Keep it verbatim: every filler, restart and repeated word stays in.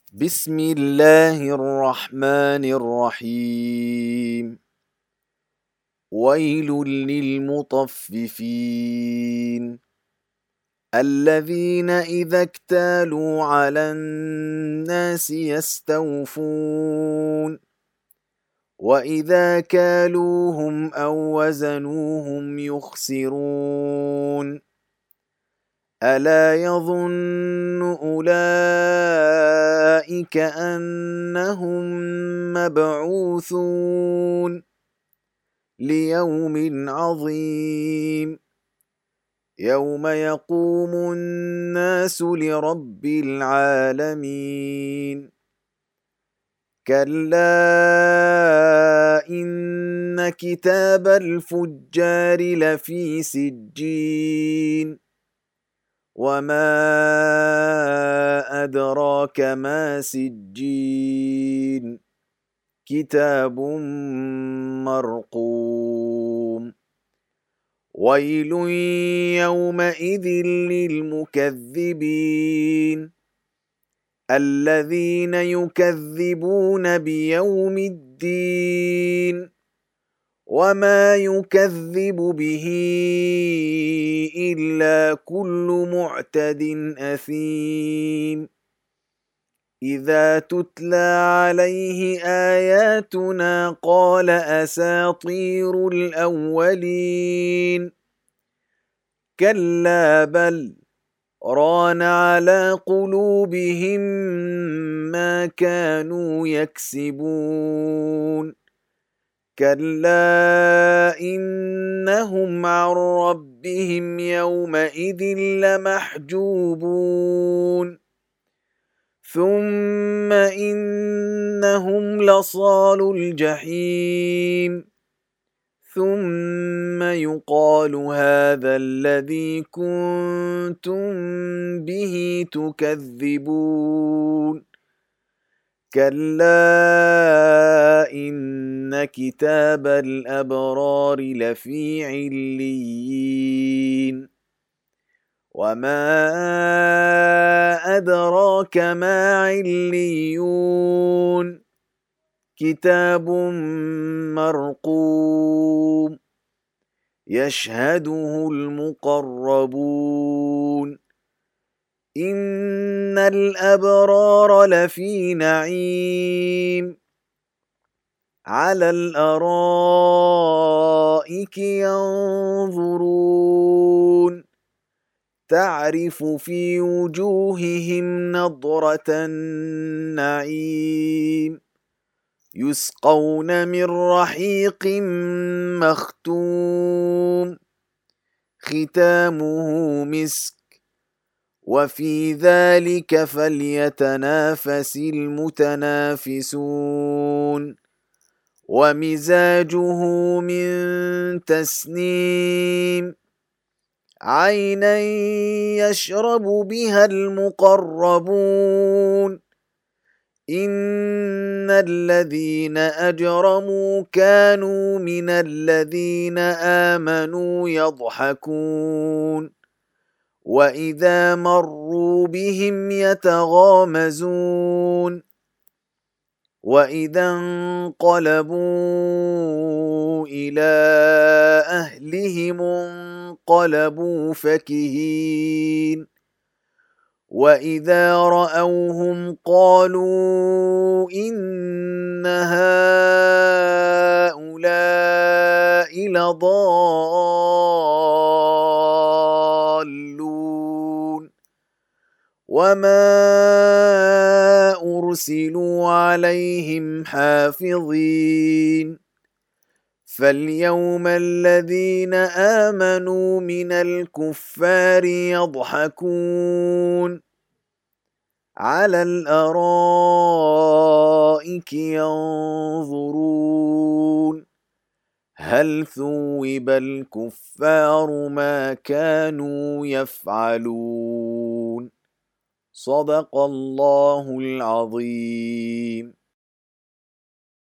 بسم الله الرحمن الرحيم. ويل للمطففين الذين إذا اكتالوا على الناس يستوفون وإذا كالوهم أو وزنوهم يخسرون ألا يظن أولئك أنهم مبعوثون ليوم عظيم يوم يقوم الناس لرب العالمين كلا إن كتاب الفجار لفي سجين وما أدراك ما سجين كتاب مرقوم ويل يومئذ للمكذبين الذين يكذبون بيوم الدين وما يكذب به إلا كل معتد أثيم إذا تتلى عليه آياتنا قال أساطير الأولين كلا بل ران على قلوبهم ما كانوا يكسبون كلا إنهم عن ربهم يومئذ لمحجوبون ثم إنهم لصالو الجحيم ثم يقال هذا الذي كنتم به تكذبون كلا إن كتاب الأبرار لفي عليين وما أدراك ما عليون كتاب مرقوم يشهده المقربون إن الأبرار لفي نعيم على الأرائك ينظرون تعرف في وجوههم نضرة النعيم يسقون من رحيق مختوم ختامه مسك وفي ذلك فليتنافس المتنافسون ومزاجه من تسنيم عينا يشرب بها المقربون إن الذين أجرموا كانوا من الذين آمنوا يضحكون وإذا مروا بهم يتغامزون وإذا انقلبوا إلى أهلهم انقلبوا فكهين وإذا رأوهم قالوا إن هؤلاء لضالون وما أرسلوا عليهم حافظين فاليوم الذين آمنوا من الكفار يضحكون على الأرائك ينظرون هل ثوب الكفار ما كانوا يفعلون صدق الله العظيم.